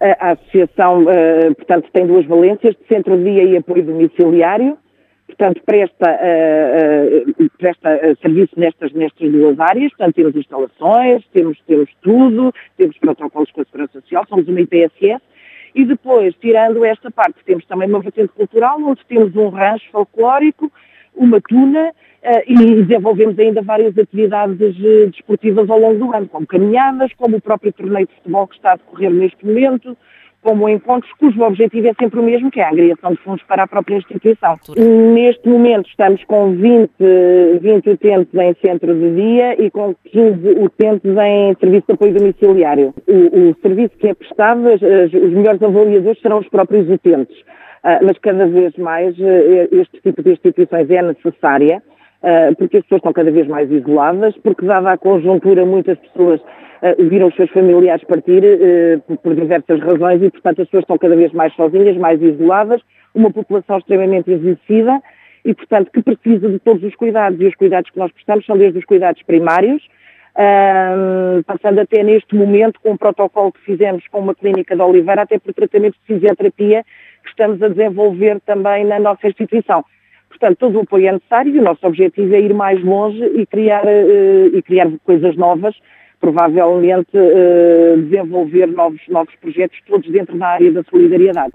A associação, portanto, tem duas valências, de centro-dia e apoio domiciliário. Portanto, presta serviço nestas duas áreas. Portanto, temos instalações, temos tudo, temos protocolos com a Segurança Social, somos uma IPSS. E depois, tirando esta parte, temos também uma vertente cultural, onde temos um rancho folclórico, uma tuna, e desenvolvemos ainda várias atividades desportivas ao longo do ano, como caminhadas, como o próprio torneio de futebol que está a decorrer neste momento, como encontros cujo objetivo é sempre o mesmo, que é a angariação de fundos para a própria instituição. Neste momento estamos com 20 utentes em centro de dia e com 15 utentes em serviço de apoio domiciliário. O serviço que é prestado, os melhores avaliadores serão os próprios utentes, mas cada vez mais este tipo de instituições é necessária, porque as pessoas estão cada vez mais isoladas, porque dada a conjuntura muitas pessoas viram os seus familiares partir por diversas razões e, portanto, as pessoas estão cada vez mais sozinhas, mais isoladas, uma população extremamente envelhecida e, portanto, que precisa de todos os cuidados. E os cuidados que nós prestamos são desde os cuidados primários, passando até neste momento com um protocolo que fizemos com uma clínica de Oliveira, até por tratamento de fisioterapia que estamos a desenvolver também na nossa instituição. Portanto, todo o apoio é necessário e o nosso objetivo é ir mais longe e criar coisas novas, provavelmente desenvolver novos projetos, todos dentro da área da solidariedade.